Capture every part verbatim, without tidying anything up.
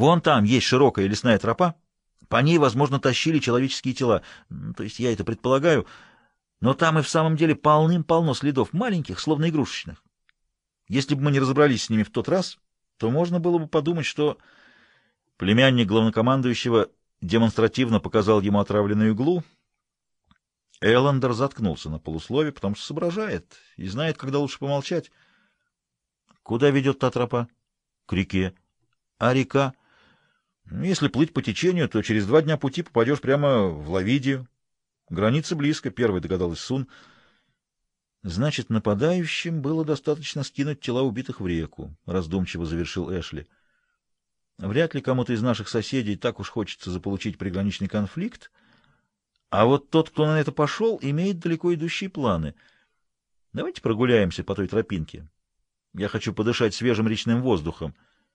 Вон там есть широкая лесная тропа. По ней, возможно, тащили человеческие тела. М, То есть я это предполагаю. Но там и в самом деле полным-полно следов, маленьких, словно игрушечных. Если бы мы не разобрались с ними в тот раз, то можно было бы подумать, что племянник главнокомандующего демонстративно показал ему отравленную иглу. Эллендер заткнулся на полуслове, потому что соображает и знает, когда лучше помолчать. Куда ведет та тропа? К реке. А река? Ну, если плыть по течению, то через два дня пути попадешь прямо в Лавидию. Граница близко, первой догадалась Сун. Значит, нападающим было достаточно скинуть тела убитых в реку, раздумчиво завершил Эшли. Вряд ли кому-то из наших соседей так уж хочется заполучить приграничный конфликт, а вот тот, кто на это пошел, имеет далеко идущие планы. Давайте прогуляемся по той тропинке. Я хочу подышать свежим речным воздухом.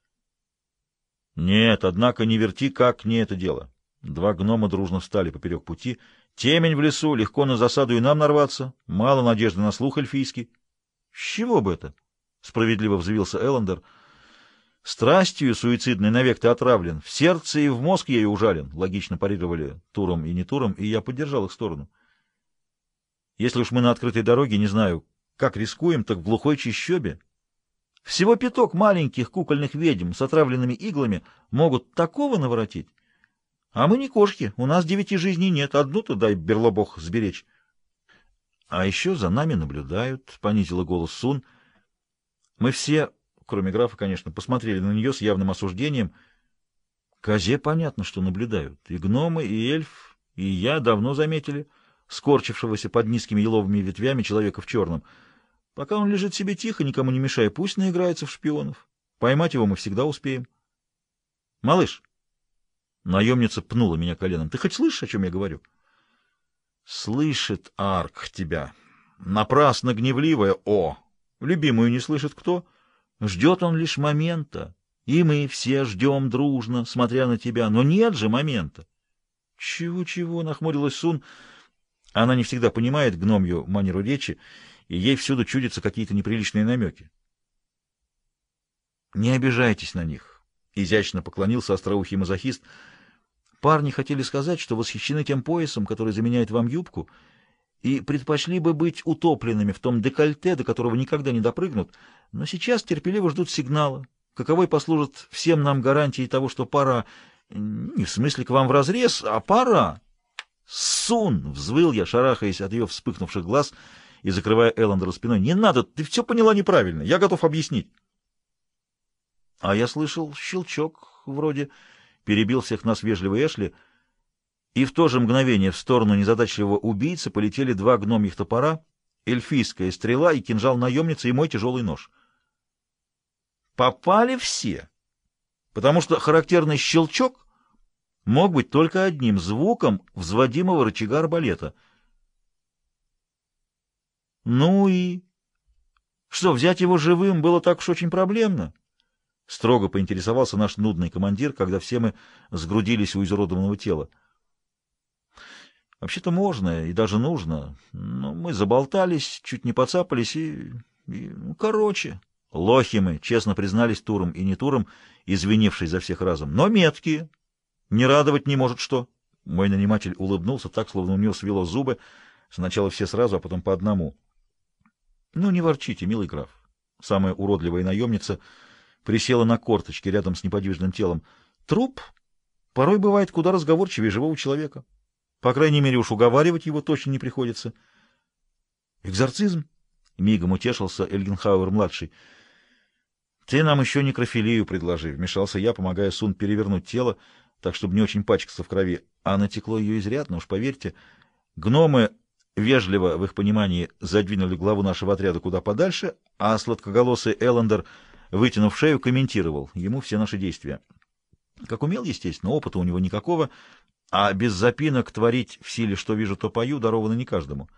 Нет, однако не верти, как не это дело. Два гнома дружно встали поперек пути. Темень в лесу, легко на засаду и нам нарваться. Мало надежды на слух эльфийский. С чего бы это? Справедливо взвился Эллендер. Страстью суицидной навек ты отравлен. В сердце и в мозг ею ужален. Логично парировали Туром и не Туром, и я поддержал их сторону. Если уж мы на открытой дороге, не знаю, как рискуем, так в глухой чащобе. Всего пяток маленьких кукольных ведьм с отравленными иглами могут такого наворотить. А мы не кошки, у нас девяти жизней нет, одну-то дай берлобог сберечь. А еще за нами наблюдают, — понизила голос Сун. Мы все, кроме графа, конечно, посмотрели на нее с явным осуждением. Козе понятно, что наблюдают. И гномы, и эльф, и я давно заметили скорчившегося под низкими еловыми ветвями человека в черном. Пока он лежит себе тихо, никому не мешая, пусть наиграется в шпионов. Поймать его мы всегда успеем. Малыш! Наемница пнула меня коленом. Ты хоть слышишь, о чем я говорю? Слышит Арк тебя. Напрасно гневливая. О! Любимую не слышит кто? Ждет он лишь момента. И мы все ждем дружно, смотря на тебя. Но нет же момента. Чего-чего? Нахмурилась Сун. Она не всегда понимает гномью манеру речи, и ей всюду чудятся какие-то неприличные намеки. Не обижайтесь на них. Изящно поклонился остроухий мазохист. Парни хотели сказать, что восхищены тем поясом, который заменяет вам юбку, и предпочли бы быть утопленными в том декольте, до которого никогда не допрыгнут, но сейчас терпеливо ждут сигнала, каковой послужит всем нам гарантией того, что пора, не в смысле к вам вразрез, а пора. «Сун!» — взвыл я, шарахаясь от ее вспыхнувших глаз и закрывая Эллендера спиной. «Не надо, ты все поняла неправильно, я готов объяснить». А я слышал щелчок, вроде, перебил всех нас вежливый Эшли, и в то же мгновение в сторону незадачливого убийцы полетели два гномьих топора, эльфийская стрела и кинжал наемницы и мой тяжелый нож. Попали все, потому что характерный щелчок мог быть только одним звуком взводимого рычага арбалета. Ну и... Что, взять его живым было так уж очень проблемно? Строго поинтересовался наш нудный командир, когда все мы сгрудились у изуродованного тела. Вообще-то можно и даже нужно, но мы заболтались, чуть не поцапались и... и ну, короче... Лохи мы, честно признались Туром и не Туром, извинившись за всех разом, но меткие. Не радовать не может что. Мой наниматель улыбнулся так, словно у него свело зубы. Сначала все сразу, а потом по одному. Ну, не ворчите, милый граф. Самая уродливая наемница присела на корточки рядом с неподвижным телом. Труп порой бывает куда разговорчивее живого человека. По крайней мере, уж уговаривать его точно не приходится. Экзорцизм? Мигом утешился Эльгенхауэр-младший. Ты нам еще некрофилию предложи, вмешался я, помогая Сун перевернуть тело, так, чтобы не очень пачкаться в крови. А натекло ее изрядно, уж поверьте. Гномы вежливо, в их понимании, задвинули главу нашего отряда куда подальше, а сладкоголосый Эллендер, вытянув шею, комментировал ему все наши действия. Как умел, естественно, опыта у него никакого, а без запинок творить в силе «что вижу, то пою» даровано не каждому.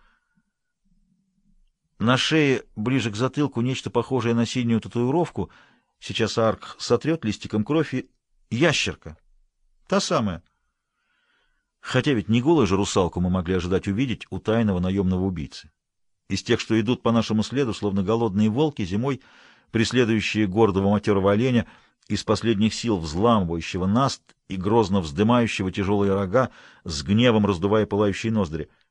На шее, ближе к затылку, нечто похожее на синюю татуировку. Сейчас Арк сотрет листиком кровь и... Ящерка. Та самая. Хотя ведь не голую же русалку мы могли ожидать увидеть у тайного наемного убийцы. Из тех, что идут по нашему следу, словно голодные волки, зимой преследующие гордого матерого оленя, из последних сил взламывающего наст и грозно вздымающего тяжелые рога, с гневом раздувая пылающие ноздри.